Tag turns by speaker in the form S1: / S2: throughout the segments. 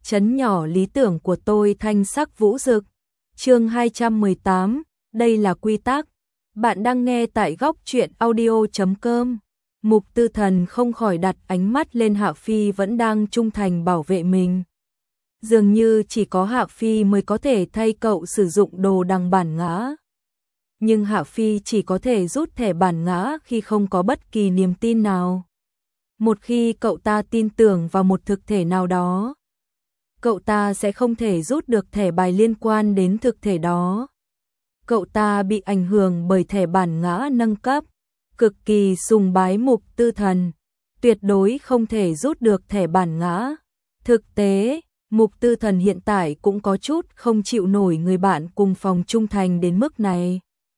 S1: Trấn nhỏ lý tưởng của tôi thanh sắc vũ rực. Chương 218, đây là quy tắc. Bạn đang nghe tại góc truyện audio.com. Mục Tư Thần không khỏi đặt ánh mắt lên Hạ Phi vẫn đang trung thành bảo vệ mình. Dường như chỉ có Hạ Phi mới có thể thay cậu sử dụng đồ đằng bản ngã. Nhưng Hạ Phi chỉ có thể rút thẻ bản ngã khi không có bất kỳ niềm tin nào. Một khi cậu ta tin tưởng vào một thực thể nào đó, cậu ta sẽ không thể rút được thẻ bài liên quan đến thực thể đó. Cậu ta bị ảnh hưởng bởi thẻ bản ngã nâng cấp, cực kỳ sùng bái Mục Tư Thần, tuyệt đối không thể rút được thẻ bản ngã. Thực tế, Mục Tư Thần hiện tại cũng có chút không chịu nổi người bạn cùng phòng trung thành đến mức này.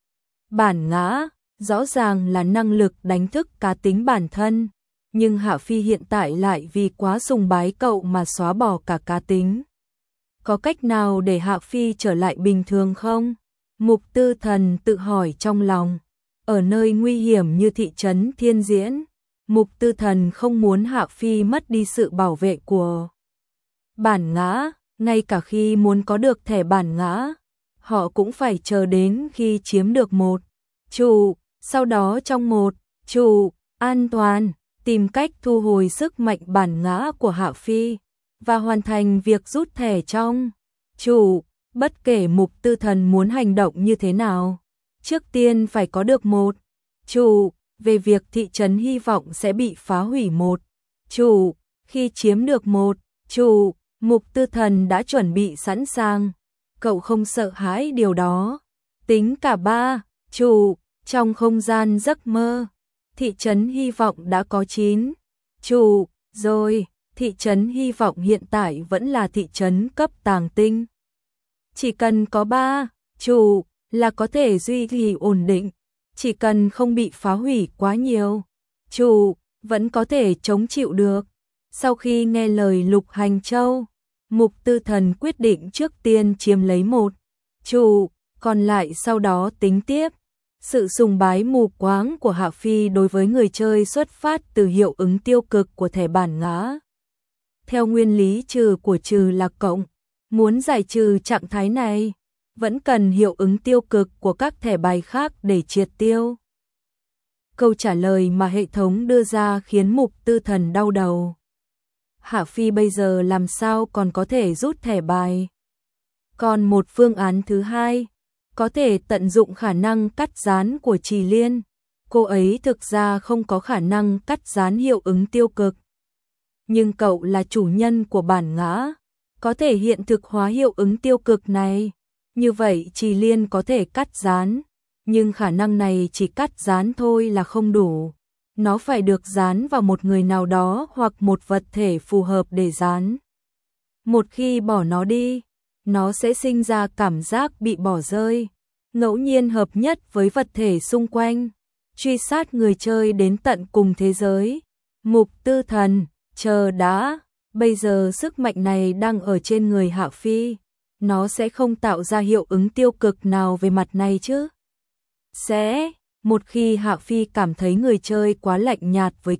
S1: Bản ngã, rõ ràng là năng lực đánh thức cá tính bản thân, nhưng Hạ Phi hiện tại lại vì quá sùng bái cậu mà xóa bỏ cả cá tính. Có cách nào để Hạ Phi trở lại bình thường không? Mục Tư Thần tự hỏi trong lòng. Ở nơi nguy hiểm như thị trấn Thiên Diễn, Mục Tư Thần không muốn Hạ Phi mất đi sự bảo vệ của bản ngã, ngay cả khi muốn có được thẻ bản ngã, họ cũng phải chờ đến khi chiếm được một trụ, sau đó trong một trụ an toàn, tìm cách thu hồi sức mạnh bản ngã của Hạ Phi và hoàn thành việc rút thẻ trong trụ. Bất kể Mục Tư Thần muốn hành động như thế nào, trước tiên phải có được một trụ. Về việc thị trấn hy vọng sẽ bị phá hủy một trụ, khi chiếm được một trụ, Mục Tư Thần đã chuẩn bị sẵn sàng. Cậu không sợ hãi điều đó. Tính cả ba trụ, trong không gian giấc mơ, thị trấn hy vọng đã có 9 trụ rồi. Thị trấn hy vọng hiện tại vẫn là thị trấn cấp tàng tinh. Chỉ cần có 3 trụ là có thể duy trì ổn định, chỉ cần không bị phá hủy quá nhiều, trụ vẫn có thể chống chịu được. Sau khi nghe lời Lục Hành Châu, Mục Tư Thần quyết định trước tiên chiếm lấy một trụ, còn lại sau đó tính tiếp. Sự sùng bái mù quáng của Hạ Phi đối với người chơi xuất phát từ hiệu ứng tiêu cực của thẻ bản ngã. Theo nguyên lý trừ của trừ là cộng, muốn giải trừ trạng thái này, vẫn cần hiệu ứng tiêu cực của các thẻ bài khác để triệt tiêu. Câu trả lời mà hệ thống đưa ra khiến Mục Tư Thần đau đầu. Hạ Phi bây giờ làm sao còn có thể rút thẻ bài? Còn một phương án thứ hai, có thể tận dụng khả năng cắt gián của Trì Liên. Cô ấy thực ra không có khả năng cắt gián hiệu ứng tiêu cực. Nhưng cậu là chủ nhân của bản ngã, có thể hiện thực hóa hiệu ứng tiêu cực này. Như vậy Trì Liên có thể cắt gián, nhưng khả năng này chỉ cắt gián thôi là không đủ. Nó phải được dán vào một người nào đó hoặc một vật thể phù hợp để dán. Một khi bỏ nó đi, nó sẽ sinh ra cảm giác bị bỏ rơi, ngẫu nhiên hợp nhất với vật thể xung quanh, truy sát người chơi đến tận cùng thế giới. Mục Tư Thần, chờ đã, bây giờ sức mạnh này đang ở trên người Hạ Phi, nó sẽ không tạo ra hiệu ứng tiêu cực nào về mặt này chứ? Sẽ, một khi Hạ Phi cảm thấy người chơi quá lạnh nhạt với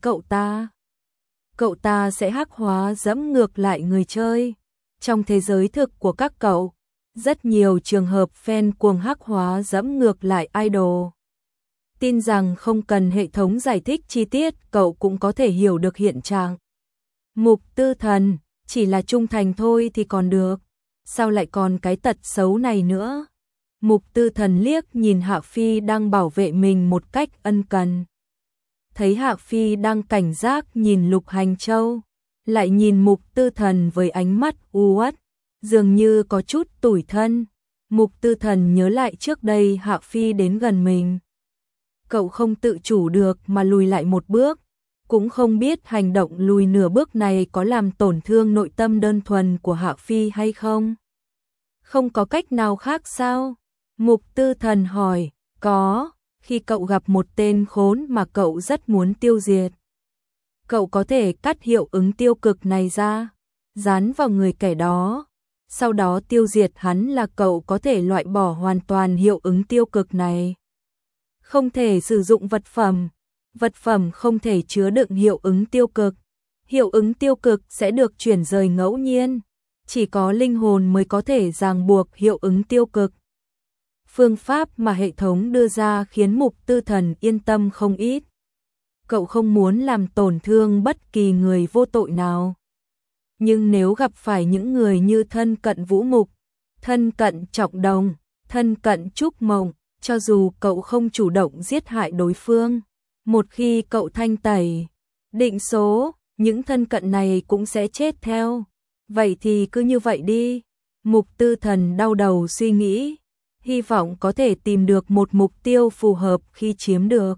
S1: cậu ta sẽ hắc hóa dẫm ngược lại người chơi. Trong thế giới thực của các cậu, rất nhiều trường hợp fan cuồng hắc hóa dẫm ngược lại idol. Tin rằng không cần hệ thống giải thích chi tiết cậu cũng có thể hiểu được hiện trạng. Mục Tư Thần, chỉ là trung thành thôi thì còn được, sao lại còn cái tật xấu này nữa? Mục Tư Thần liếc nhìn Hạ Phi đang bảo vệ mình một cách ân cần. Thấy Hạ Phi đang cảnh giác nhìn Lục Hành Châu, lại nhìn Mục Tư Thần với ánh mắt u uất, dường như có chút tủi thân. Mục Tư Thần nhớ lại trước đây Hạ Phi đến gần mình, cậu không tự chủ được mà lùi lại một bước, cũng không biết hành động lùi nửa bước này có làm tổn thương nội tâm đơn thuần của Hạ Phi hay không. Không có cách nào khác sao? Mục Tư Thần hỏi. Có, khi cậu gặp một tên khốn mà cậu rất muốn tiêu diệt, cậu có thể cắt hiệu ứng tiêu cực này ra, dán vào người kẻ đó, sau đó tiêu diệt hắn là cậu có thể loại bỏ hoàn toàn hiệu ứng tiêu cực này. Không thể sử dụng vật phẩm không thể chứa đựng hiệu ứng tiêu cực sẽ được chuyển rời ngẫu nhiên, chỉ có linh hồn mới có thể ràng buộc hiệu ứng tiêu cực. Phương pháp mà hệ thống đưa ra khiến Mục Tư Thần yên tâm không ít. Cậu không muốn làm tổn thương bất kỳ người vô tội nào. Nhưng nếu gặp phải những người như thân cận Vũ Mục, thân cận Trọng Đồng, thân cận Trúc Mộng, cho dù cậu không chủ động giết hại đối phương, một khi cậu thanh tẩy định số, những thân cận này cũng sẽ chết theo. Vậy thì cứ như vậy đi. Mục Tư Thần đau đầu suy nghĩ, hy vọng có thể tìm được một mục tiêu phù hợp khi chiếm được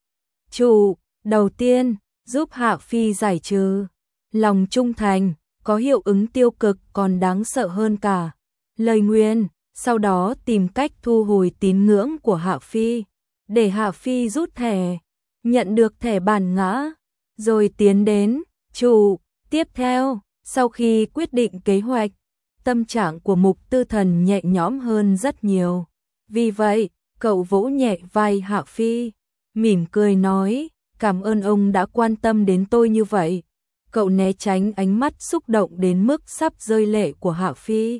S1: chủ. Đầu tiên, giúp Hạ Phi giải trừ lòng trung thành, có hiệu ứng tiêu cực còn đáng sợ hơn cả lời nguyền. Sau đó tìm cách thu hồi tín ngưỡng của Hạ Phi, để Hạ Phi rút thẻ, nhận được thẻ bản ngã, rồi tiến đến chủ. Tiếp theo, sau khi quyết định kế hoạch, tâm trạng của Mục Tư Thần nhẹ nhõm hơn rất nhiều. Vì vậy, cậu vỗ nhẹ vai Hạ Phi, mỉm cười nói, cảm ơn ông đã quan tâm đến tôi như vậy. Cậu né tránh ánh mắt xúc động đến mức sắp rơi lệ của Hạ Phi.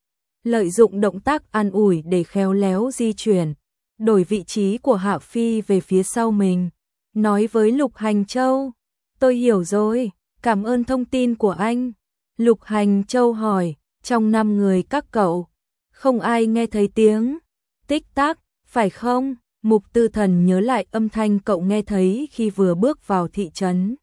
S1: Lợi dụng động tác an ủi để khéo léo di chuyển, đổi vị trí của Hạ Phi về phía sau mình, nói với Lục Hành Châu, tôi hiểu rồi, cảm ơn thông tin của anh. Lục Hành Châu hỏi, trong 5 người các cậu, không ai nghe thấy tiếng tích tắc, phải không? Mục Tư Thần nhớ lại âm thanh cậu nghe thấy khi vừa bước vào thị trấn.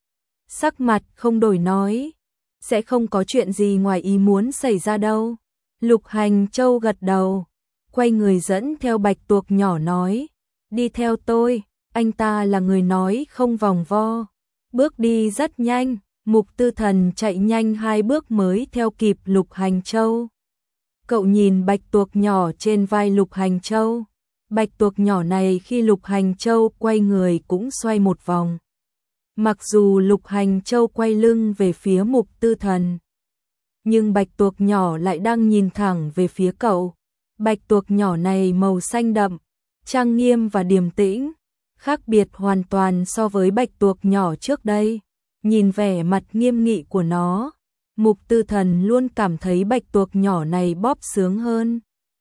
S1: Sắc mặt không đổi nói, sẽ không có chuyện gì ngoài ý muốn xảy ra đâu. Lục Hành Châu gật đầu, quay người dẫn theo Bạch Tuộc nhỏ nói, đi theo tôi. Anh ta là người nói không vòng vo, bước đi rất nhanh. Mục Tư Thần chạy nhanh 2 bước mới theo kịp Lục Hành Châu. Cậu nhìn Bạch Tuộc nhỏ trên vai Lục Hành Châu. Bạch Tuộc nhỏ này khi Lục Hành Châu quay người cũng xoay một vòng. Mặc dù Lục Hành Châu quay lưng về phía Mục Tư Thần, nhưng Bạch Tuộc nhỏ lại đang nhìn thẳng về phía cậu. Bạch Tuộc nhỏ này màu xanh đậm, trang nghiêm và điềm tĩnh, khác biệt hoàn toàn so với Bạch Tuộc nhỏ trước đây. Nhìn vẻ mặt nghiêm nghị của nó, Mục Tư Thần luôn cảm thấy Bạch Tuộc nhỏ này bóp sướng hơn.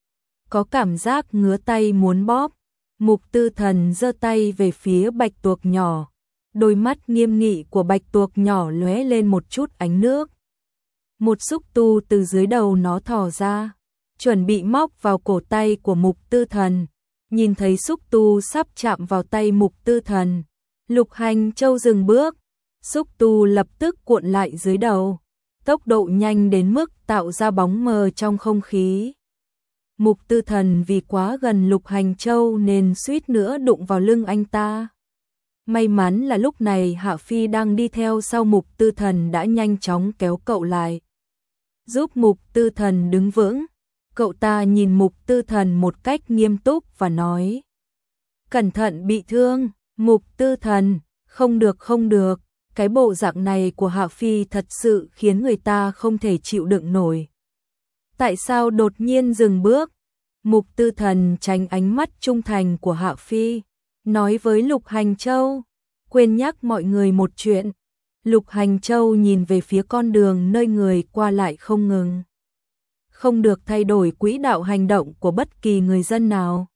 S1: Có cảm giác ngứa tay muốn bóp. Mục Tư Thần giơ tay về phía Bạch Tuộc nhỏ. Đôi mắt nghiêm nghị của Bạch Tuộc nhỏ lóe lên một chút ánh nước. Một xúc tu từ dưới đầu nó thò ra, chuẩn bị móc vào cổ tay của Mục Tư Thần. Nhìn thấy xúc tu sắp chạm vào tay Mục Tư Thần, Lục Hành Châu dừng bước, xúc tu lập tức cuộn lại dưới đầu, tốc độ nhanh đến mức tạo ra bóng mờ trong không khí. Mục Tư Thần vì quá gần Lục Hành Châu nên suýt nữa đụng vào lưng anh ta. May mắn là lúc này Hạ Phi đang đi theo sau Mục Tư Thần đã nhanh chóng kéo cậu lại, giúp Mục Tư Thần đứng vững. Cậu ta nhìn Mục Tư Thần một cách nghiêm túc và nói, cẩn thận bị thương. Mục Tư Thần, không được không được, cái bộ dạng này của Hạ Phi thật sự khiến người ta không thể chịu đựng nổi. Tại sao đột nhiên dừng bước? Mục Tư Thần tránh ánh mắt trung thành của Hạ Phi, nói với Lục Hành Châu, quên nhắc mọi người một chuyện. Lục Hành Châu nhìn về phía con đường nơi người qua lại không ngừng. Không được thay đổi quỹ đạo hành động của bất kỳ người dân nào.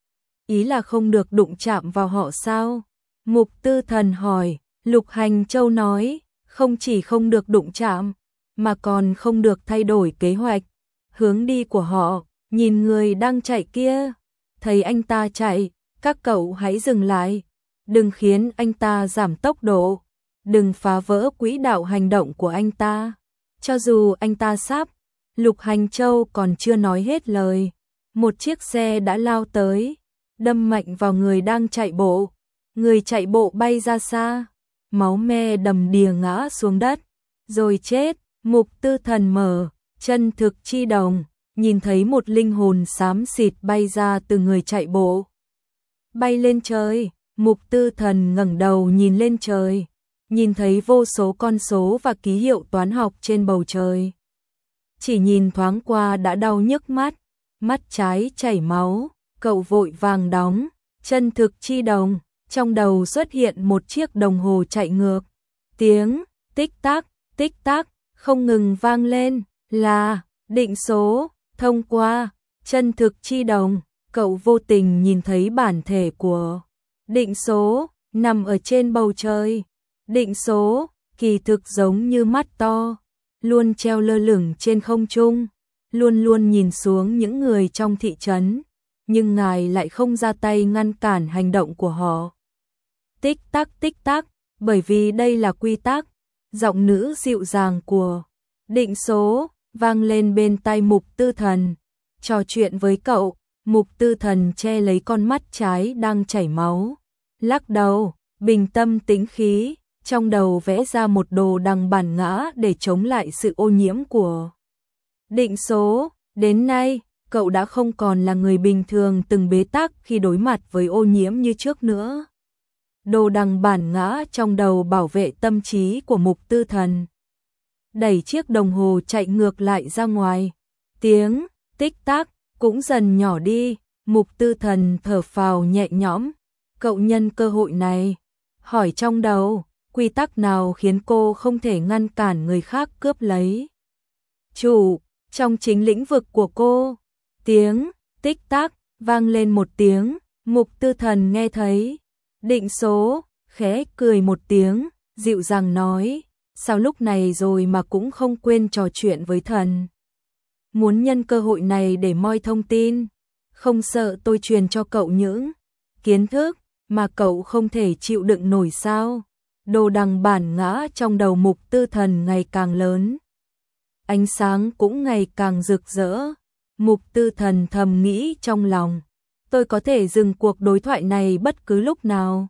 S1: Ý là không được đụng chạm vào họ sao? Mục Tư Thần hỏi. Lục Hành Châu nói, không chỉ không được đụng chạm, mà còn không được thay đổi kế hoạch, hướng đi của họ. Nhìn người đang chạy kia, thấy anh ta chạy, các cậu hãy dừng lại, đừng khiến anh ta giảm tốc độ, đừng phá vỡ quỹ đạo hành động của anh ta. Cho dù anh ta sắp, Lục Hành Châu còn chưa nói hết lời, một chiếc xe đã lao tới, đâm mạnh vào người đang chạy bộ. Người chạy bộ bay ra xa, máu me đầm đìa ngã xuống đất, rồi chết. Mục Tư Thần mở chân thực chi đồng, nhìn thấy một linh hồn xám xịt bay ra từ người chạy bộ, bay lên trời. Mục Tư Thần ngẩng đầu nhìn lên trời, nhìn thấy vô số con số và ký hiệu toán học trên bầu trời. Chỉ nhìn thoáng qua đã đau nhức mắt, mắt trái chảy máu. Cậu vội vàng đóng chân thực chi đồng, trong đầu xuất hiện một chiếc đồng hồ chạy ngược. Tiếng tích tắc không ngừng vang lên. là định số, thông qua chân thực chi đồng, cậu vô tình nhìn thấy bản thể của định số nằm ở trên bầu trời. Định số kỳ thực giống như mắt to, luôn treo lơ lửng trên không trung, luôn luôn nhìn xuống những người trong thị trấn, nhưng ngài lại không ra tay ngăn cản hành động của họ. Tích tắc, bởi vì đây là quy tắc. Giọng nữ dịu dàng của định số vang lên bên tai Mục Tư Thần. Trò chuyện với cậu, Mục Tư Thần che lấy con mắt trái đang chảy máu, lắc đầu, bình tâm tĩnh khí, trong đầu vẽ ra một đồ đằng bản ngã để chống lại sự ô nhiễm của định số. Đến nay, cậu đã không còn là người bình thường từng bế tắc khi đối mặt với ô nhiễm như trước nữa. Đồ đằng bản ngã trong đầu bảo vệ tâm trí của Mục Tư Thần. Đẩy chiếc đồng hồ chạy ngược lại ra ngoài. Tiếng tích tắc cũng dần nhỏ đi. Mục Tư Thần thở phào nhẹ nhõm. Cậu nhân cơ hội này hỏi trong đầu, quy tắc nào khiến cô không thể ngăn cản người khác cướp lấy chủ trong chính lĩnh vực của cô. Tiếng tích tắc vang lên một tiếng, Mục Tư Thần nghe thấy. Định số khẽ cười một tiếng, dịu dàng nói, sao lúc này rồi mà cũng không quên trò chuyện với thần. Muốn nhân cơ hội này để moi thông tin, không sợ tôi truyền cho cậu những kiến thức mà cậu không thể chịu đựng nổi sao? Đồ đằng bản ngã trong đầu Mục Tư Thần ngày càng lớn, ánh sáng cũng ngày càng rực rỡ. Mục Tư Thần thầm nghĩ trong lòng, tôi có thể dừng cuộc đối thoại này bất cứ lúc nào.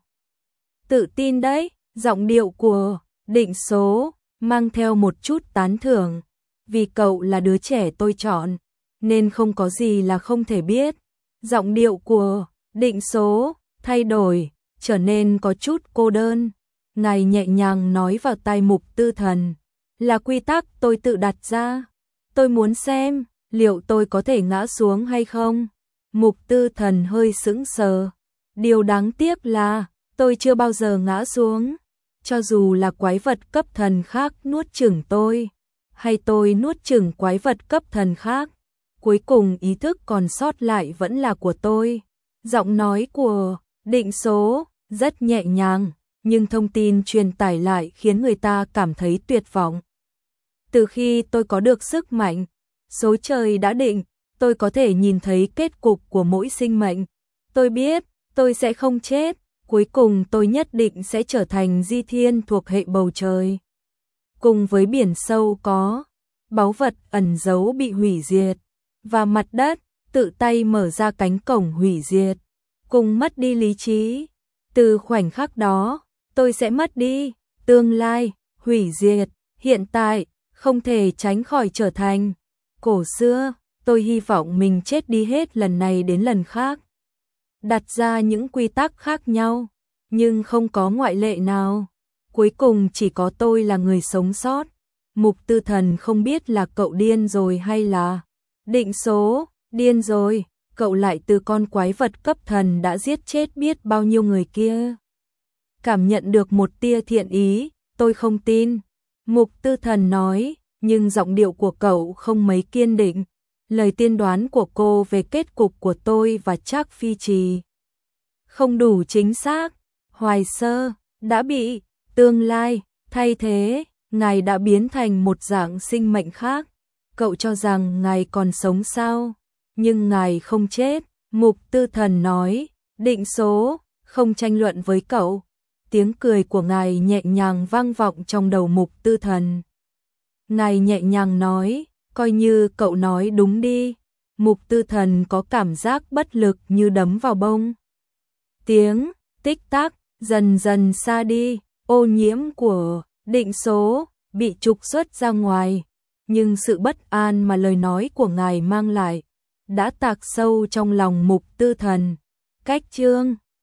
S1: Tự tin đấy, giọng điệu của định số mang theo một chút tán thưởng, vì cậu là đứa trẻ tôi chọn, nên không có gì là không thể biết. Giọng điệu của định số thay đổi, trở nên có chút cô đơn. Ngài nhẹ nhàng nói vào tai Mục Tư Thần, là quy tắc tôi tự đặt ra. Tôi muốn xem liệu tôi có thể ngã xuống hay không. Mục Tư Thần hơi sững sờ. Điều đáng tiếc là tôi chưa bao giờ ngã xuống. Cho dù là quái vật cấp thần khác nuốt chửng tôi, hay tôi nuốt chửng quái vật cấp thần khác, cuối cùng ý thức còn sót lại vẫn là của tôi. Giọng nói của định số rất nhẹ nhàng, nhưng thông tin truyền tải lại khiến người ta cảm thấy tuyệt vọng. Từ khi tôi có được sức mạnh, số trời đã định, tôi có thể nhìn thấy kết cục của mỗi sinh mệnh. Tôi biết, tôi sẽ không chết, cuối cùng tôi nhất định sẽ trở thành di thiên thuộc hệ bầu trời. Cùng với biển sâu có báu vật ẩn giấu bị hủy diệt, và mặt đất tự tay mở ra cánh cổng hủy diệt, cùng mất đi lý trí. Từ khoảnh khắc đó, tôi sẽ mất đi tương lai, hủy diệt, hiện tại, không thể tránh khỏi trở thành cổ xưa. Tôi hy vọng mình chết đi hết lần này đến lần khác. Đặt ra những quy tắc khác nhau, nhưng không có ngoại lệ nào. Cuối cùng chỉ có tôi là người sống sót. Mục Tư Thần không biết là cậu điên rồi hay là định số điên rồi. Cậu lại từ con quái vật cấp thần đã giết chết biết bao nhiêu người kia. Cảm nhận được một tia thiện ý, tôi không tin. Mục Tư Thần nói, nhưng giọng điệu của cậu không mấy kiên định. Lời tiên đoán của cô về kết cục của tôi và Trác Phi Trì không đủ chính xác. Hoài Sơ đã bị tương lai thay thế, ngài đã biến thành một dạng sinh mệnh khác. Cậu cho rằng ngài còn sống sao? Nhưng ngài không chết. Mục Tư Thần nói, định số không tranh luận với cậu. Tiếng cười của ngài nhẹ nhàng vang vọng trong đầu Mục Tư Thần. Ngài nhẹ nhàng nói, coi như cậu nói đúng đi. Mục Tư Thần có cảm giác bất lực như đấm vào bông. Tiếng tích tắc dần dần xa đi, ô nhiễm của định số bị trục xuất ra ngoài, nhưng sự bất an mà lời nói của ngài mang lại đã tạc sâu trong lòng Mục Tư Thần. Cách chương